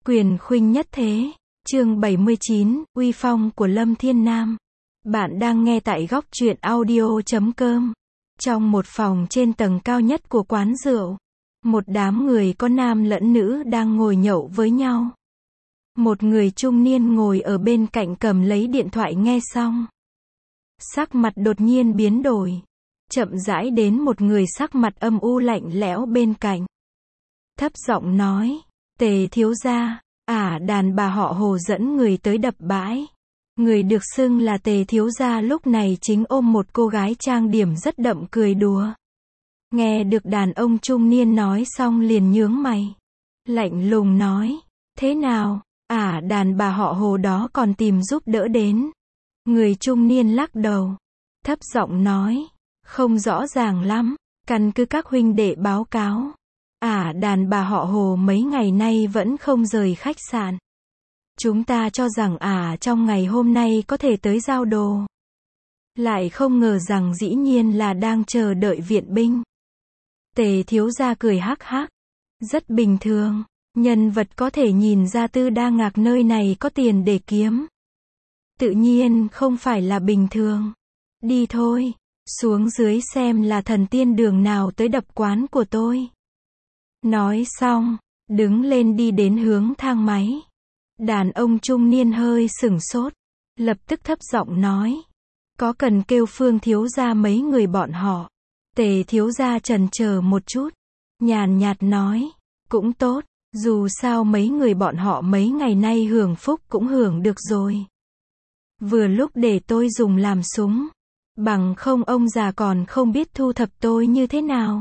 Quyền khuynh nhất thế. Chương 79, uy phong của Lâm Thiên Nam. Bạn đang nghe tại góc truyện audio.com. Trong một phòng trên tầng cao nhất của quán rượu, một đám người có nam lẫn nữ đang ngồi nhậu với nhau. Một người trung niên ngồi ở bên cạnh cầm lấy điện thoại nghe xong. Sắc mặt đột nhiên biến đổi. Chậm rãi đến một người sắc mặt âm u lạnh lẽo bên cạnh. Thấp giọng nói, Tề thiếu gia, đàn bà họ Hồ dẫn người tới đập bãi. Người được xưng là Tề thiếu gia lúc này chính ôm một cô gái trang điểm rất đậm cười đùa. Nghe được đàn ông trung niên nói xong liền nhướng mày. Lạnh lùng nói, thế nào, đàn bà họ Hồ đó còn tìm giúp đỡ đến. Người trung niên lắc đầu. Thấp giọng nói, không rõ ràng lắm, căn cứ các huynh đệ báo cáo. Đàn bà họ Hồ mấy ngày nay vẫn không rời khách sạn. Chúng ta cho rằng trong ngày hôm nay có thể tới giao đồ. Lại không ngờ rằng dĩ nhiên là đang chờ đợi viện binh. Tề thiếu gia cười hắc hắc. Rất bình thường, nhân vật có thể nhìn ra Tư Đa Ngạc nơi này có tiền để kiếm. Tự nhiên không phải là bình thường. Đi thôi, xuống dưới xem là thần tiên đường nào tới đập quán của tôi. Nói xong, đứng lên đi đến hướng thang máy. Đàn ông trung niên hơi sửng sốt, lập tức thấp giọng nói, có cần kêu Phương thiếu gia mấy người bọn họ. Tề thiếu gia chần chờ một chút, nhàn nhạt nói, cũng tốt, dù sao mấy người bọn họ mấy ngày nay hưởng phúc cũng hưởng được rồi. Vừa lúc để tôi dùng làm súng, bằng không ông già còn không biết thu thập tôi như thế nào.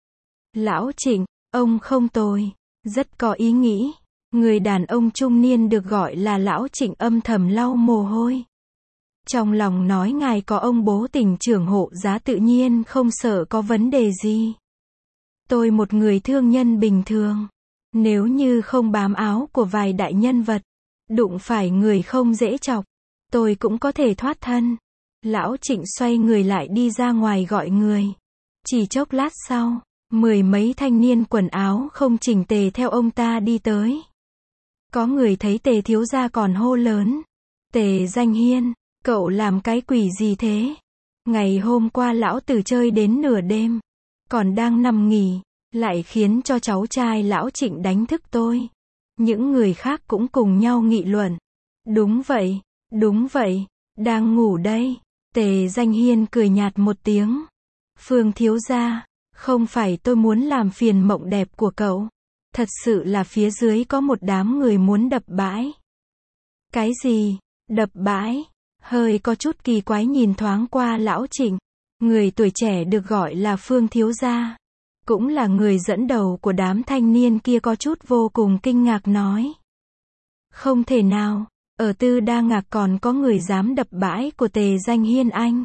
Lão Trịnh, ông không tồi, rất có ý nghĩ. Người đàn ông trung niên được gọi là Lão Trịnh âm thầm lau mồ hôi. Trong lòng nói ngài có ông bố tỉnh trưởng hộ giá tự nhiên không sợ có vấn đề gì. Tôi một người thương nhân bình thường. Nếu như không bám áo của vài đại nhân vật, đụng phải người không dễ chọc, tôi cũng có thể thoát thân. Lão Trịnh xoay người lại đi ra ngoài gọi người. Chỉ chốc lát sau, 10 mấy thanh niên quần áo không chỉnh tề theo ông ta đi tới. Có người thấy Tề thiếu gia còn hô lớn. Tề Danh Hiên, cậu làm cái quỷ gì thế? Ngày hôm qua lão tử chơi đến nửa đêm, còn đang nằm nghỉ, lại khiến cho cháu trai Lão Trịnh đánh thức tôi. Những người khác cũng cùng nhau nghị luận. Đúng vậy, đang ngủ đây. Tề Danh Hiên cười nhạt một tiếng. Phương thiếu gia, không phải tôi muốn làm phiền mộng đẹp của cậu. Thật sự là phía dưới có một đám người muốn đập bãi. Cái gì? Đập bãi? Hơi có chút kỳ quái nhìn thoáng qua Lão Trịnh. Người tuổi trẻ được gọi là Phương thiếu gia, cũng là người dẫn đầu của đám thanh niên kia có chút vô cùng kinh ngạc nói. Không thể nào, ở Tư Đa Ngạc còn có người dám đập bãi của Tề Danh Hiên anh.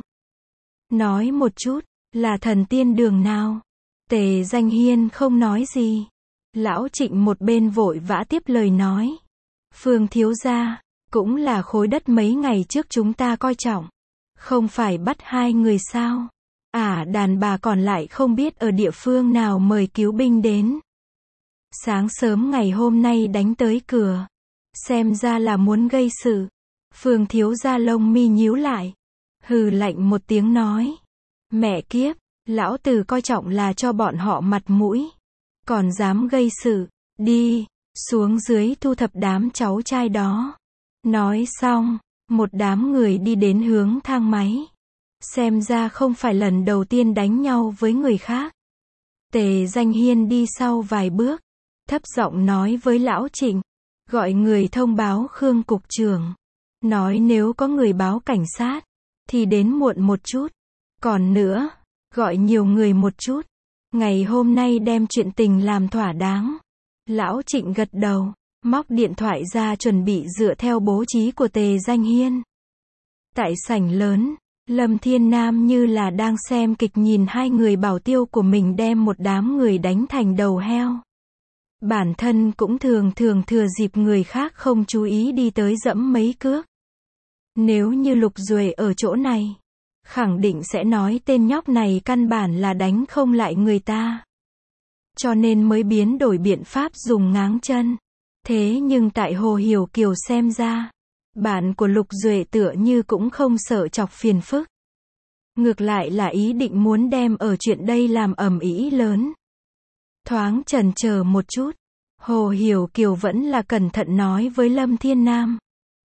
Nói một chút, là thần tiên đường nào? Tề Danh Hiên không nói gì. Lão Trịnh một bên vội vã tiếp lời nói. Phương thiếu gia, cũng là khối đất mấy ngày trước chúng ta coi trọng. Không phải bắt 2 người sao? Đàn bà còn lại không biết ở địa phương nào mời cứu binh đến. Sáng sớm ngày hôm nay đánh tới cửa. Xem ra là muốn gây sự. Phương thiếu gia lông mi nhíu lại. Hừ lạnh một tiếng nói. Mẹ kiếp, lão tử coi trọng là cho bọn họ mặt mũi. Còn dám gây sự, đi, xuống dưới thu thập đám cháu trai đó. Nói xong, một đám người đi đến hướng thang máy. Xem ra không phải lần đầu tiên đánh nhau với người khác. Tề Danh Hiên đi sau vài bước, thấp giọng nói với Lão Trịnh, gọi người thông báo Khương cục trưởng. Nói nếu có người báo cảnh sát, thì đến muộn một chút. Còn nữa, gọi nhiều người một chút. Ngày hôm nay đem chuyện tình làm thỏa đáng. Lão Trịnh gật đầu, móc điện thoại ra chuẩn bị dựa theo bố trí của Tề Danh Hiên. Tại sảnh lớn, Lâm Thiên Nam như là đang xem kịch nhìn hai người bảo tiêu của mình đem một đám người đánh thành đầu heo. Bản thân cũng thường thừa dịp người khác không chú ý đi tới dẫm mấy cước. Nếu như Lục Duệ ở chỗ này, khẳng định sẽ nói tên nhóc này căn bản là đánh không lại người ta. Cho nên mới biến đổi biện pháp dùng ngáng chân. Thế nhưng tại Hồ Hiểu Kiều xem ra, bạn của Lục Duệ tựa như cũng không sợ chọc phiền phức. Ngược lại là ý định muốn đem ở chuyện đây làm ầm ĩ lớn. Thoáng chần chờ một chút, Hồ Hiểu Kiều vẫn là cẩn thận nói với Lâm Thiên Nam.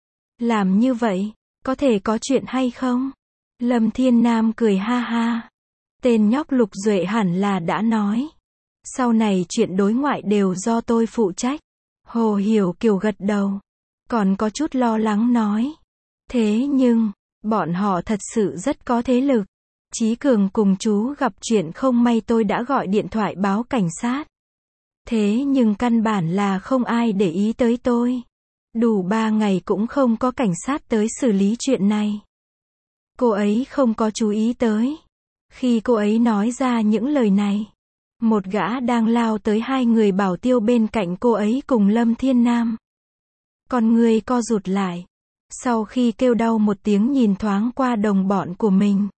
Làm như vậy, có thể có chuyện hay không? Lâm Thiên Nam cười ha ha. Tên nhóc Lục Duệ hẳn là đã nói. Sau này chuyện đối ngoại đều do tôi phụ trách. Hồ Hiểu Kiều gật đầu. Còn có chút lo lắng nói. Thế nhưng, bọn họ thật sự rất có thế lực. Chí Cường cùng chú gặp chuyện không may tôi đã gọi điện thoại báo cảnh sát. Thế nhưng căn bản là không ai để ý tới tôi. Đủ 3 ngày cũng không có cảnh sát tới xử lý chuyện này. Cô ấy không có chú ý tới. Khi cô ấy nói ra những lời này, một gã đang lao tới 2 người bảo tiêu bên cạnh cô ấy cùng Lâm Thiên Nam. Con người co rụt lại. Sau khi kêu đau một tiếng nhìn thoáng qua đồng bọn của mình.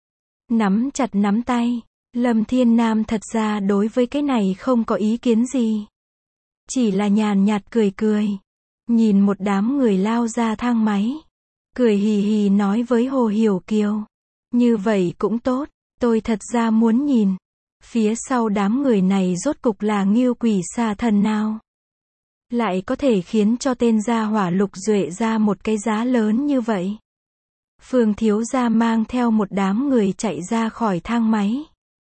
Nắm chặt nắm tay. Lâm Thiên Nam thật ra đối với cái này không có ý kiến gì. Chỉ là nhàn nhạt cười cười. Nhìn một đám người lao ra thang máy. Cười hì hì nói với Hồ Hiểu Kiều. Như vậy cũng tốt, tôi thật ra muốn nhìn. Phía sau đám người này rốt cục là Ngưu Quỷ Xà Thần nào. Lại có thể khiến cho tên gia hỏa Lục Duệ ra một cái giá lớn như vậy. Phương thiếu gia mang theo một đám người chạy ra khỏi thang máy.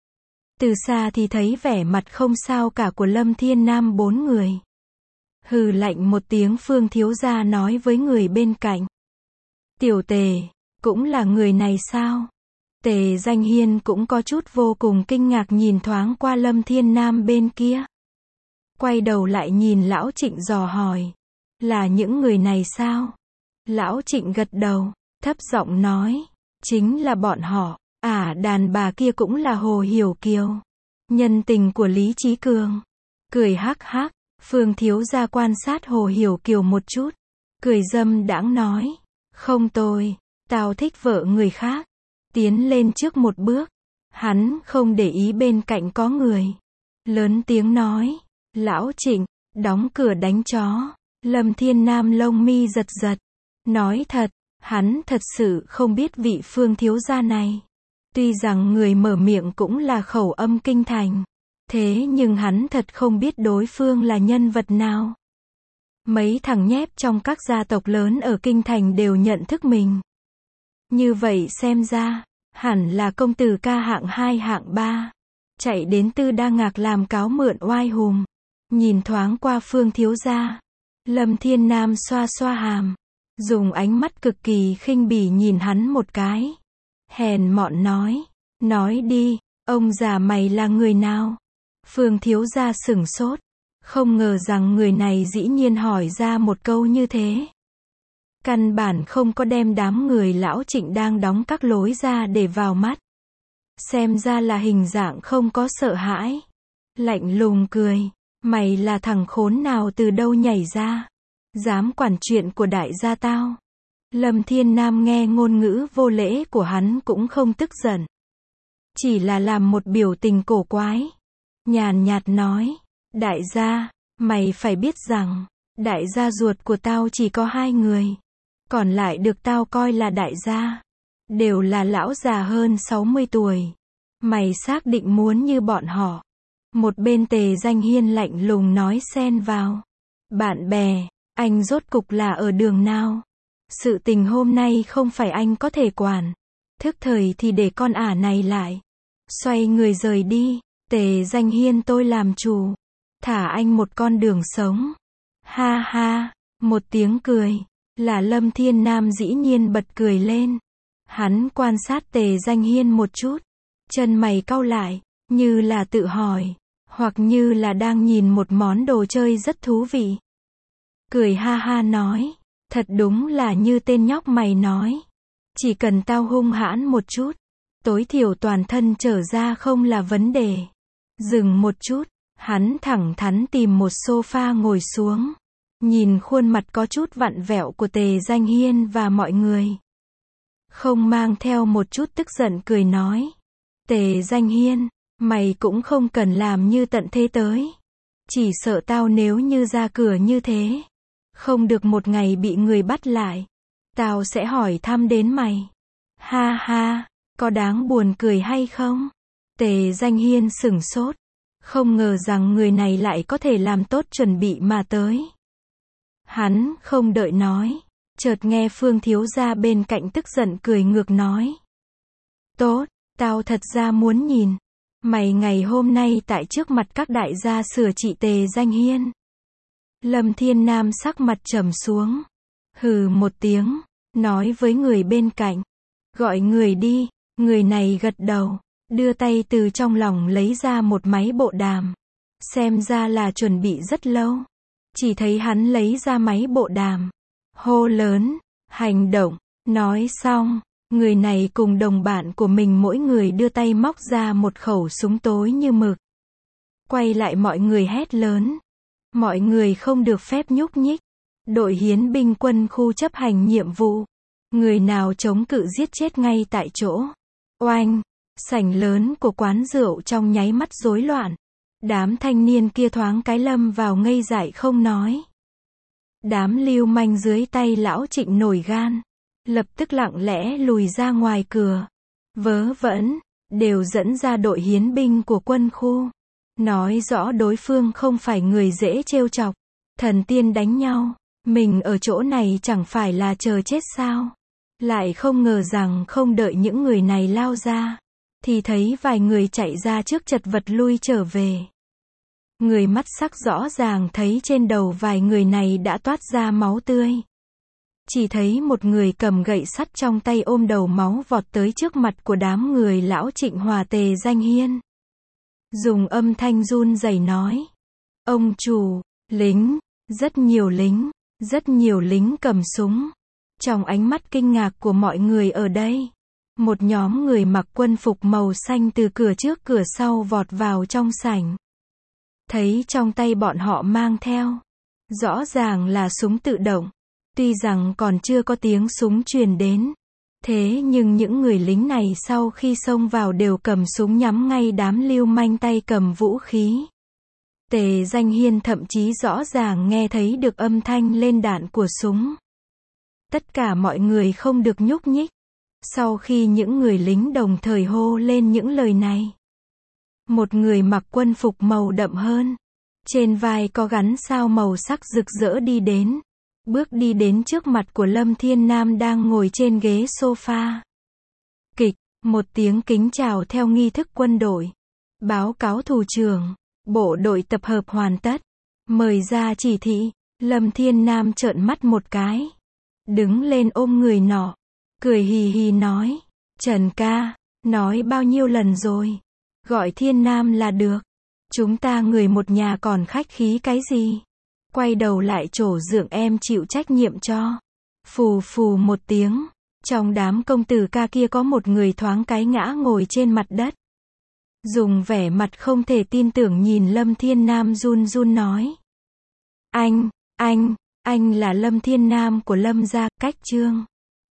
Từ xa thì thấy vẻ mặt không sao cả của Lâm Thiên Nam 4 người. Hừ lạnh một tiếng Phương thiếu gia nói với người bên cạnh. Tiểu Tề, cũng là người này sao? Tề Danh Hiên cũng có chút vô cùng kinh ngạc nhìn thoáng qua Lâm Thiên Nam bên kia. Quay đầu lại nhìn Lão Trịnh dò hỏi. Là những người này sao? Lão Trịnh gật đầu, thấp giọng nói. Chính là bọn họ. Đàn bà kia cũng là Hồ Hiểu Kiều. Nhân tình của Lý Chí Cường. Cười hắc hắc, Phương thiếu gia quan sát Hồ Hiểu Kiều một chút. Cười dâm đãng nói. Không tôi, tao thích vợ người khác. Tiến lên trước một bước. Hắn không để ý bên cạnh có người. Lớn tiếng nói. Lão Trịnh, đóng cửa đánh chó. Lâm Thiên Nam lông mi giật giật. Nói thật, hắn thật sự không biết vị Phương thiếu gia này. Tuy rằng người mở miệng cũng là khẩu âm kinh thành. Thế nhưng hắn thật không biết đối phương là nhân vật nào. Mấy thằng nhép trong các gia tộc lớn ở kinh thành đều nhận thức mình. Như vậy xem ra, hẳn là công tử ca hạng 2 hạng 3. Chạy đến Tư Đa Ngạc làm cáo mượn oai hùm. Nhìn thoáng qua Phương thiếu gia. Lâm Thiên Nam xoa xoa hàm. Dùng ánh mắt cực kỳ khinh bỉ nhìn hắn một cái. Hèn mọn nói. Nói đi, ông già mày là người nào? Phương thiếu gia sửng sốt. Không ngờ rằng người này dĩ nhiên hỏi ra một câu như thế. Căn bản không có đem đám người Lão Trịnh đang đóng các lối ra để vào mắt. Xem ra là hình dạng không có sợ hãi. Lạnh lùng cười. Mày là thằng khốn nào từ đâu nhảy ra? Dám quản chuyện của đại gia tao. Lâm Thiên Nam nghe ngôn ngữ vô lễ của hắn cũng không tức giận. Chỉ là làm một biểu tình cổ quái. Nhàn nhạt nói. Đại gia, mày phải biết rằng, đại gia ruột của tao chỉ có 2 người. Còn lại được tao coi là đại gia. Đều là lão già hơn 60 tuổi. Mày xác định muốn như bọn họ. Một bên Tề Danh Hiên lạnh lùng nói xen vào. Bạn bè, anh rốt cục là ở đường nào? Sự tình hôm nay không phải anh có thể quản. Thức thời thì để con ả này lại. Xoay người rời đi. Tề Danh Hiên tôi làm chủ. Thả anh một con đường sống. Ha ha, một tiếng cười. Là Lâm Thiên Nam dĩ nhiên bật cười lên. Hắn quan sát Tề Danh Hiên một chút. Chân mày cau lại, như là tự hỏi. Hoặc như là đang nhìn một món đồ chơi rất thú vị. Cười ha ha nói. Thật đúng là như tên nhóc mày nói. Chỉ cần tao hung hãn một chút. Tối thiểu toàn thân trở ra không là vấn đề. Dừng một chút. Hắn thẳng thắn tìm một sofa ngồi xuống. Nhìn khuôn mặt có chút vặn vẹo của Tề Danh Hiên và mọi người. Không mang theo một chút tức giận cười nói. Tề Danh Hiên, mày cũng không cần làm như tận thế tới. Chỉ sợ tao nếu như ra cửa như thế, không được một ngày bị người bắt lại, tao sẽ hỏi thăm đến mày. Ha ha, có đáng buồn cười hay không? Tề Danh Hiên sửng sốt, không ngờ rằng người này lại có thể làm tốt chuẩn bị mà tới. Hắn không đợi nói, chợt nghe Phương thiếu gia bên cạnh tức giận cười ngược nói. Tốt, tao thật ra muốn nhìn mày ngày hôm nay tại trước mặt các đại gia sửa trị Tề Danh Hiên. Lâm Thiên Nam sắc mặt trầm xuống, hừ một tiếng, nói với người bên cạnh, gọi người đi. Người này gật đầu, đưa tay từ trong lòng lấy ra một máy bộ đàm. Xem ra là chuẩn bị rất lâu. Chỉ thấy hắn lấy ra máy bộ đàm, hô lớn, hành động. Nói xong, người này cùng đồng bạn của mình mỗi người đưa tay móc ra một khẩu súng tối như mực. Quay lại mọi người hét lớn. Mọi người không được phép nhúc nhích. Đội hiến binh quân khu chấp hành nhiệm vụ. Người nào chống cự giết chết ngay tại chỗ. Oanh! Sảnh lớn của quán rượu trong nháy mắt rối loạn. Đám thanh niên kia thoáng cái lâm vào ngây dại không nói. Đám lưu manh dưới tay lão Trịnh nổi gan, lập tức lặng lẽ lùi ra ngoài cửa. Vớ vẩn, đều dẫn ra đội hiến binh của quân khu. Nói rõ đối phương không phải người dễ trêu chọc. Thần tiên đánh nhau, mình ở chỗ này chẳng phải là chờ chết sao? Lại không ngờ rằng không đợi những người này lao ra, thì thấy vài người chạy ra trước chật vật lui trở về. Người mắt sắc rõ ràng thấy trên đầu vài người này đã toát ra máu tươi. Chỉ thấy một người cầm gậy sắt trong tay ôm đầu máu vọt tới trước mặt của đám người lão Trịnh hòa Tề Danh Hiên. Dùng âm thanh run rẩy nói. Ông chủ, lính, rất nhiều lính cầm súng. Trong ánh mắt kinh ngạc của mọi người ở đây, một nhóm người mặc quân phục màu xanh từ cửa trước cửa sau vọt vào trong sảnh. Thấy trong tay bọn họ mang theo, rõ ràng là súng tự động. Tuy rằng còn chưa có tiếng súng truyền đến, thế nhưng những người lính này sau khi xông vào đều cầm súng nhắm ngay đám lưu manh tay cầm vũ khí. Tề Danh Hiên thậm chí rõ ràng nghe thấy được âm thanh lên đạn của súng. Tất cả mọi người không được nhúc nhích. Sau khi những người lính đồng thời hô lên những lời này, một người mặc quân phục màu đậm hơn, trên vai có gắn sao màu sắc rực rỡ đi đến, bước đi đến trước mặt của Lâm Thiên Nam đang ngồi trên ghế sofa. Kịch, một tiếng kính chào theo nghi thức quân đội. Báo cáo thủ trưởng, bộ đội tập hợp hoàn tất. Mời ra chỉ thị. Lâm Thiên Nam trợn mắt một cái, đứng lên ôm người nọ, cười hì hì nói, Trần ca, nói bao nhiêu lần rồi, gọi Thiên Nam là được. Chúng ta người một nhà còn khách khí cái gì? Quay đầu lại trổ dượng em chịu trách nhiệm cho. Phù phù một tiếng, trong đám công tử ca kia có một người thoáng cái ngã ngồi trên mặt đất. Dùng vẻ mặt không thể tin tưởng nhìn Lâm Thiên Nam run run nói. Anh là Lâm Thiên Nam của Lâm gia, Cách Trương.